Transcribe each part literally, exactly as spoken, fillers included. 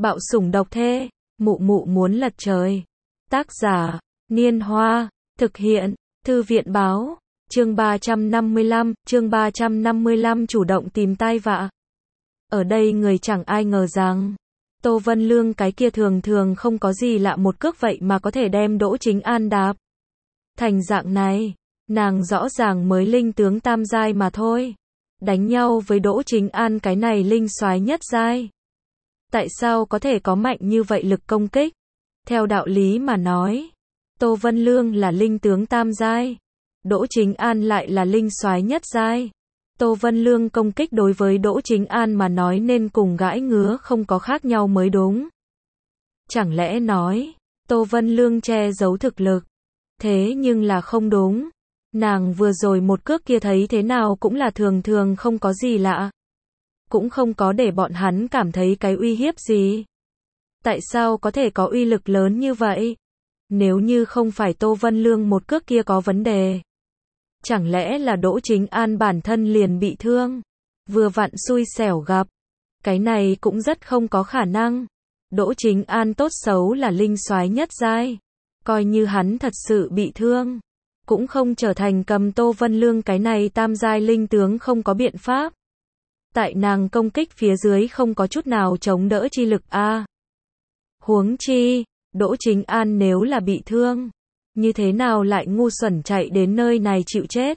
Bạo sủng độc thê, mụ mụ muốn lật trời. Tác giả, Niên Hoa, thực hiện, Thư viện báo, chương ba trăm năm mươi lăm, chương ba trăm năm mươi lăm chủ động tìm tai vạ. Ở đây người chẳng ai ngờ rằng, Tô Vân Lương cái kia thường thường không có gì lạ một cước vậy mà có thể đem Đỗ Chính An đạp thành dạng này, nàng rõ ràng mới linh tướng tam giai mà thôi. Đánh nhau với Đỗ Chính An cái này linh soái nhất giai. Tại sao có thể có mạnh như vậy lực công kích? Theo đạo lý mà nói, Tô Vân Lương là linh tướng tam giai, Đỗ Chính An lại là linh soái nhất giai. Tô Vân Lương công kích đối với Đỗ Chính An mà nói nên cùng gãi ngứa không có khác nhau mới đúng. Chẳng lẽ nói, Tô Vân Lương che giấu thực lực? Thế nhưng là không đúng. Nàng vừa rồi một cước kia thấy thế nào cũng là thường thường không có gì lạ. Cũng không có để bọn hắn cảm thấy cái uy hiếp gì. Tại sao có thể có uy lực lớn như vậy? Nếu như không phải Tô Vân Lương một cước kia có vấn đề. Chẳng lẽ là Đỗ Chính An bản thân liền bị thương? Vừa vặn xui xẻo gặp. Cái này cũng rất không có khả năng. Đỗ Chính An tốt xấu là linh soái nhất giai. Coi như hắn thật sự bị thương, cũng không trở thành cầm Tô Vân Lương cái này tam giai linh tướng không có biện pháp. Tại nàng công kích phía dưới không có chút nào chống đỡ chi lực a. À, huống chi, Đỗ Chính An nếu là bị thương, như thế nào lại ngu xuẩn chạy đến nơi này chịu chết.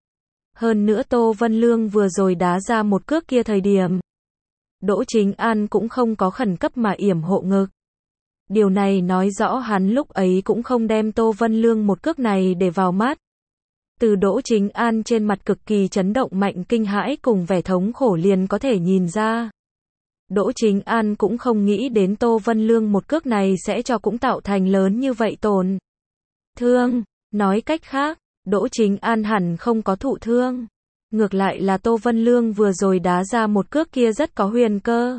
Hơn nữa Tô Vân Lương vừa rồi đá ra một cước kia thời điểm, Đỗ Chính An cũng không có khẩn cấp mà yểm hộ ngực. Điều này nói rõ hắn lúc ấy cũng không đem Tô Vân Lương một cước này để vào mắt. Từ Đỗ Chính An trên mặt cực kỳ chấn động mạnh kinh hãi cùng vẻ thống khổ liền có thể nhìn ra. Đỗ Chính An cũng không nghĩ đến Tô Vân Lương một cước này sẽ cho cũng tạo thành lớn như vậy tổn thương. Nói cách khác, Đỗ Chính An hẳn không có thụ thương. Ngược lại là Tô Vân Lương vừa rồi đá ra một cước kia rất có huyền cơ.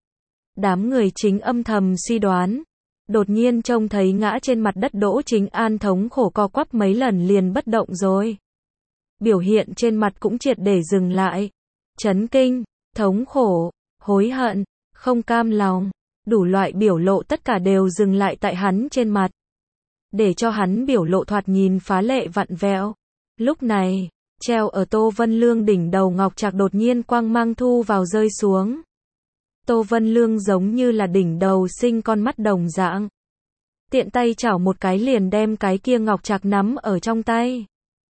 Đám người chính âm thầm suy đoán. Đột nhiên trông thấy ngã trên mặt đất Đỗ Chính An thống khổ co quắp mấy lần liền bất động rồi. Biểu hiện trên mặt cũng triệt để dừng lại. Chấn kinh, thống khổ, hối hận, không cam lòng, đủ loại biểu lộ tất cả đều dừng lại tại hắn trên mặt. Để cho hắn biểu lộ thoạt nhìn phá lệ vặn vẹo. Lúc này, treo ở Tô Vân Lương đỉnh đầu ngọc trạc đột nhiên quang mang thu vào rơi xuống. Tô Vân Lương giống như là đỉnh đầu sinh con mắt đồng dạng. Tiện tay chảo một cái liền đem cái kia ngọc trạc nắm ở trong tay.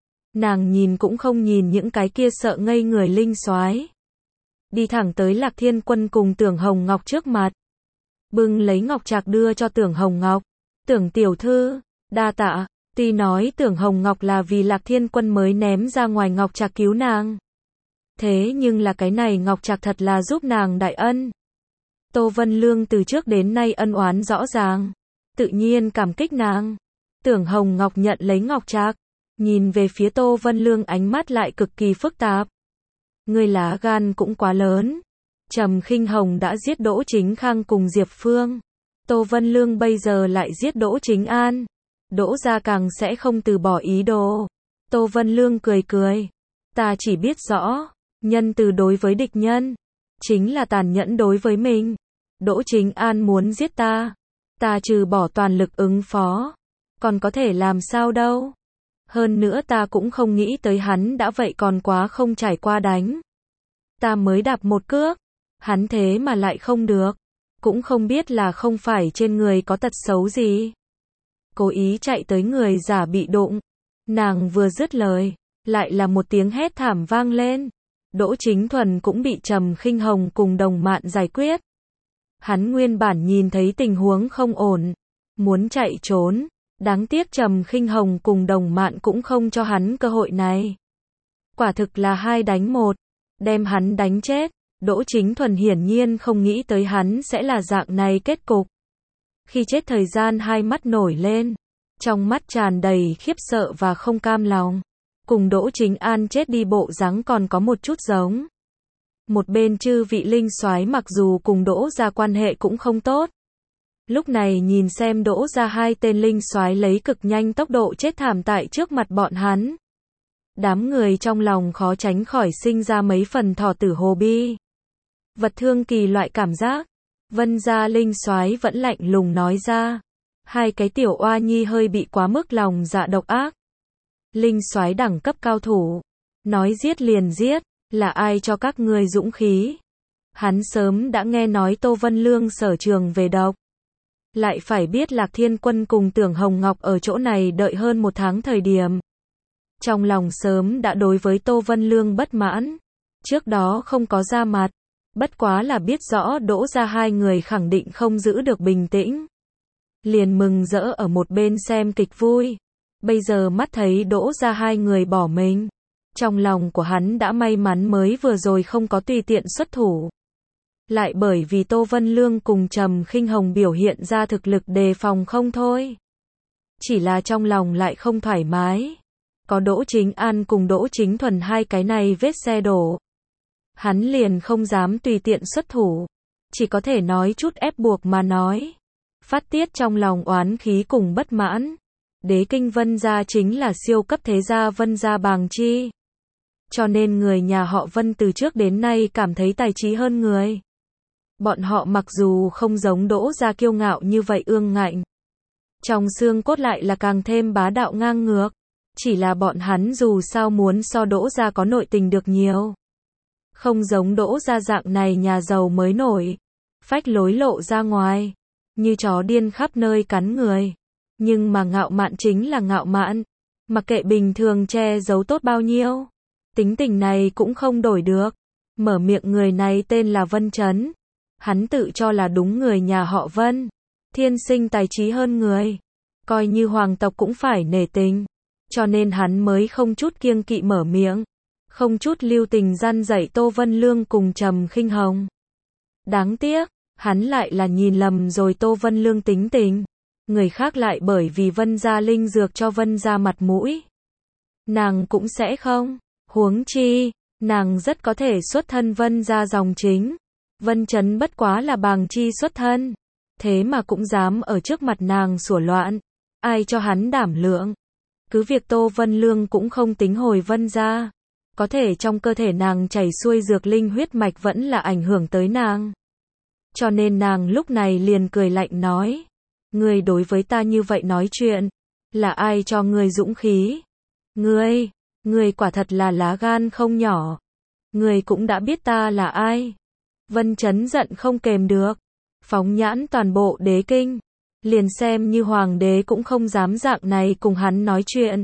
Nàng nhìn cũng không nhìn những cái kia sợ ngây người linh soái. Đi thẳng tới Lạc Thiên Quân cùng Tưởng Hồng Ngọc trước mặt. Bưng lấy ngọc trạc đưa cho Tưởng Hồng Ngọc. Tưởng tiểu thư, đa tạ. Tuy nói Tưởng Hồng Ngọc là vì Lạc Thiên Quân mới ném ra ngoài ngọc trạc cứu nàng. Thế nhưng là cái này ngọc trạc thật là giúp nàng đại ân. Tô Vân Lương từ trước đến nay ân oán rõ ràng, tự nhiên cảm kích nàng. Tưởng Hồng Ngọc nhận lấy ngọc trạc, nhìn về phía Tô Vân Lương ánh mắt lại cực kỳ phức tạp. Người lá gan cũng quá lớn. Trầm Khinh Hồng đã giết Đỗ Chính Khang cùng Diệp Phương. Tô Vân Lương bây giờ lại giết Đỗ Chính An. Đỗ gia càng sẽ không từ bỏ ý đồ. Tô Vân Lương cười cười. Ta chỉ biết rõ, nhân từ đối với địch nhân, chính là tàn nhẫn đối với mình. Đỗ Chính An muốn giết ta. Ta trừ bỏ toàn lực ứng phó. Còn có thể làm sao đâu. Hơn nữa ta cũng không nghĩ tới hắn đã vậy còn quá không trải qua đánh. Ta mới đạp một cước. Hắn thế mà lại không được. Cũng không biết là không phải trên người có tật xấu gì. Cố ý chạy tới người giả bị đụng. Nàng vừa dứt lời, lại là một tiếng hét thảm vang lên. Đỗ Chính Thuần cũng bị Trầm Khinh Hồng cùng đồng mạn giải quyết. Hắn nguyên bản nhìn thấy tình huống không ổn, muốn chạy trốn, đáng tiếc Trầm Khinh Hồng cùng đồng mạn cũng không cho hắn cơ hội này. Quả thực là hai đánh một, đem hắn đánh chết. Đỗ Chính Thuần hiển nhiên không nghĩ tới hắn sẽ là dạng này kết cục. Khi chết thời gian hai mắt nổi lên, trong mắt tràn đầy khiếp sợ và không cam lòng. Cùng Đỗ Chính An chết đi bộ dáng còn có một chút giống. Một bên chư vị linh soái mặc dù cùng Đỗ gia quan hệ cũng không tốt. Lúc này nhìn xem Đỗ gia hai tên linh soái lấy cực nhanh tốc độ chết thảm tại trước mặt bọn hắn. Đám người trong lòng khó tránh khỏi sinh ra mấy phần thọ tử hồ bi. Vật thương kỳ loại cảm giác. Vân Gia Linh soái vẫn lạnh lùng nói ra. Hai cái tiểu oa nhi hơi bị quá mức lòng dạ độc ác. Linh soái đẳng cấp cao thủ. Nói giết liền giết, là ai cho các ngươi dũng khí? Hắn sớm đã nghe nói Tô Vân Lương sở trường về độc. Lại phải biết Lạc Thiên Quân cùng Tưởng Hồng Ngọc ở chỗ này đợi hơn một tháng thời điểm. Trong lòng sớm đã đối với Tô Vân Lương bất mãn. Trước đó không có ra mặt. Bất quá là biết rõ Đỗ gia hai người khẳng định không giữ được bình tĩnh. Liền mừng rỡ ở một bên xem kịch vui. Bây giờ mắt thấy Đỗ gia hai người bỏ mình. Trong lòng của hắn đã may mắn mới vừa rồi không có tùy tiện xuất thủ. Lại bởi vì Tô Vân Lương cùng Trầm Khinh Hồng biểu hiện ra thực lực đề phòng không thôi. Chỉ là trong lòng lại không thoải mái. Có Đỗ Chính An cùng Đỗ Chính Thuần hai cái này vết xe đổ. Hắn liền không dám tùy tiện xuất thủ. Chỉ có thể nói chút ép buộc mà nói. Phát tiết trong lòng oán khí cùng bất mãn. Đế kinh Vân gia chính là siêu cấp thế gia Vân gia Bàng Chi. Cho nên người nhà họ Vân từ trước đến nay cảm thấy tài trí hơn người. Bọn họ mặc dù không giống Đỗ gia kiêu ngạo như vậy ương ngạnh. Trong xương cốt lại là càng thêm bá đạo ngang ngược. Chỉ là bọn hắn dù sao muốn so Đỗ gia có nội tình được nhiều. Không giống Đỗ gia dạng này nhà giàu mới nổi. Phách lối lộ ra ngoài. Như chó điên khắp nơi cắn người. Nhưng mà ngạo mạn chính là ngạo mạn. Mặc kệ bình thường che giấu tốt bao nhiêu. Tính tình này cũng không đổi được. Mở miệng người này tên là Vân Chấn. Hắn tự cho là đúng người nhà họ Vân. Thiên sinh tài trí hơn người. Coi như hoàng tộc cũng phải nể tình. Cho nên hắn mới không chút kiêng kỵ mở miệng. Không chút lưu tình răn dạy Tô Vân Lương cùng Trầm Khinh Hồng. Đáng tiếc, hắn lại là nhìn lầm rồi Tô Vân Lương tính tình. Người khác lại bởi vì Vân gia linh dược cho Vân gia mặt mũi. Nàng cũng sẽ không. Huống chi, nàng rất có thể xuất thân Vân gia dòng chính. Vân Chấn bất quá là Bàng Chi xuất thân. Thế mà cũng dám ở trước mặt nàng sủa loạn. Ai cho hắn đảm lượng. Cứ việc Tô Vân Lương cũng không tính hồi Vân gia. Có thể trong cơ thể nàng chảy xuôi dược linh huyết mạch vẫn là ảnh hưởng tới nàng. Cho nên nàng lúc này liền cười lạnh nói. Ngươi đối với ta như vậy nói chuyện. Là ai cho ngươi dũng khí? Ngươi, ngươi quả thật là lá gan không nhỏ. Ngươi cũng đã biết ta là ai. Vân Chấn giận không kềm được. Phóng nhãn toàn bộ đế kinh. Liền xem như hoàng đế cũng không dám dạng này cùng hắn nói chuyện.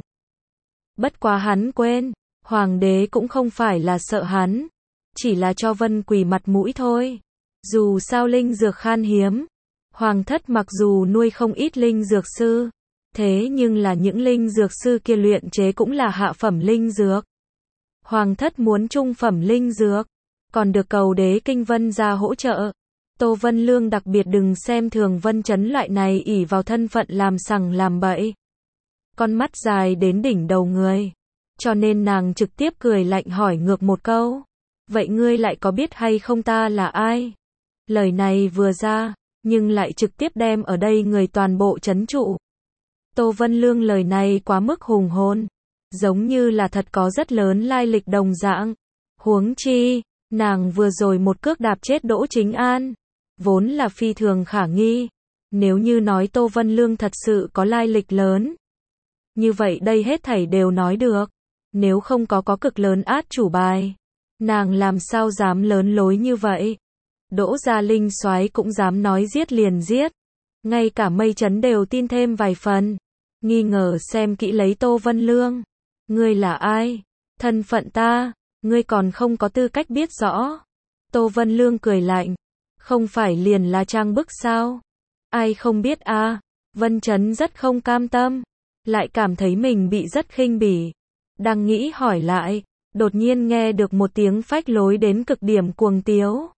Bất quá hắn quên. Hoàng đế cũng không phải là sợ hắn. Chỉ là cho Vân Quỳ mặt mũi thôi. Dù sao linh dược khan hiếm. Hoàng thất mặc dù nuôi không ít linh dược sư. Thế nhưng là những linh dược sư kia luyện chế cũng là hạ phẩm linh dược. Hoàng thất muốn trung phẩm linh dược. Còn được cầu đế kinh Vân gia hỗ trợ. Tô Vân Lương đặc biệt đừng xem thường Vân Chấn loại này ỷ vào thân phận làm sằng làm bậy. Con mắt dài đến đỉnh đầu người. Cho nên nàng trực tiếp cười lạnh hỏi ngược một câu. Vậy ngươi lại có biết hay không ta là ai? Lời này vừa ra, nhưng lại trực tiếp đem ở đây người toàn bộ trấn trụ. Tô Vân Lương lời này quá mức hùng hồn. Giống như là thật có rất lớn lai lịch đồng dạng. Huống chi, nàng vừa rồi một cước đạp chết Đỗ Chính An. Vốn là phi thường khả nghi. Nếu như nói Tô Vân Lương thật sự có lai lịch lớn. Như vậy đây hết thảy đều nói được. Nếu không có có cực lớn át chủ bài. Nàng làm sao dám lớn lối như vậy. Đỗ gia linh soái cũng dám nói giết liền giết. Ngay cả Mây Chấn đều tin thêm vài phần. Nghi ngờ xem kỹ lấy Tô Vân Lương. Ngươi là ai? Thân phận ta, ngươi còn không có tư cách biết rõ. Tô Vân Lương cười lạnh. Không phải liền là trang bức sao? Ai không biết à? Vân Chấn rất không cam tâm. Lại cảm thấy mình bị rất khinh bỉ. Đang nghĩ hỏi lại. Đột nhiên nghe được một tiếng phách lối đến cực điểm cuồng tiếu.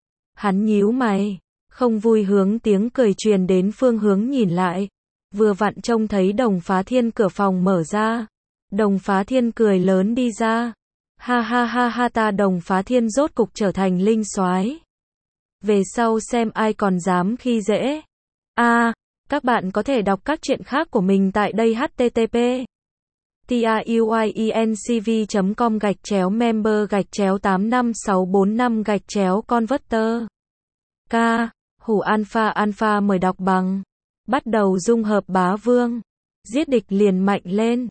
Hắn nhíu mày. Không vui hướng tiếng cười truyền đến phương hướng nhìn lại. Vừa vặn trông thấy Đồng Phá Thiên cửa phòng mở ra. Đồng Phá Thiên cười lớn đi ra. Ha ha ha ha ta Đồng Phá Thiên rốt cục trở thành linh soái. Về sau xem ai còn dám khi dễ. A, à, các bạn có thể đọc các truyện khác của mình tại đây h t t p truyencv chấm com gạch chéo member gạch chéo tám năm sáu bốn năm gạch chéo converter. K. Hủ Alpha Alpha mời đọc bằng. Bắt đầu dung hợp bá vương. Giết địch liền mạnh lên.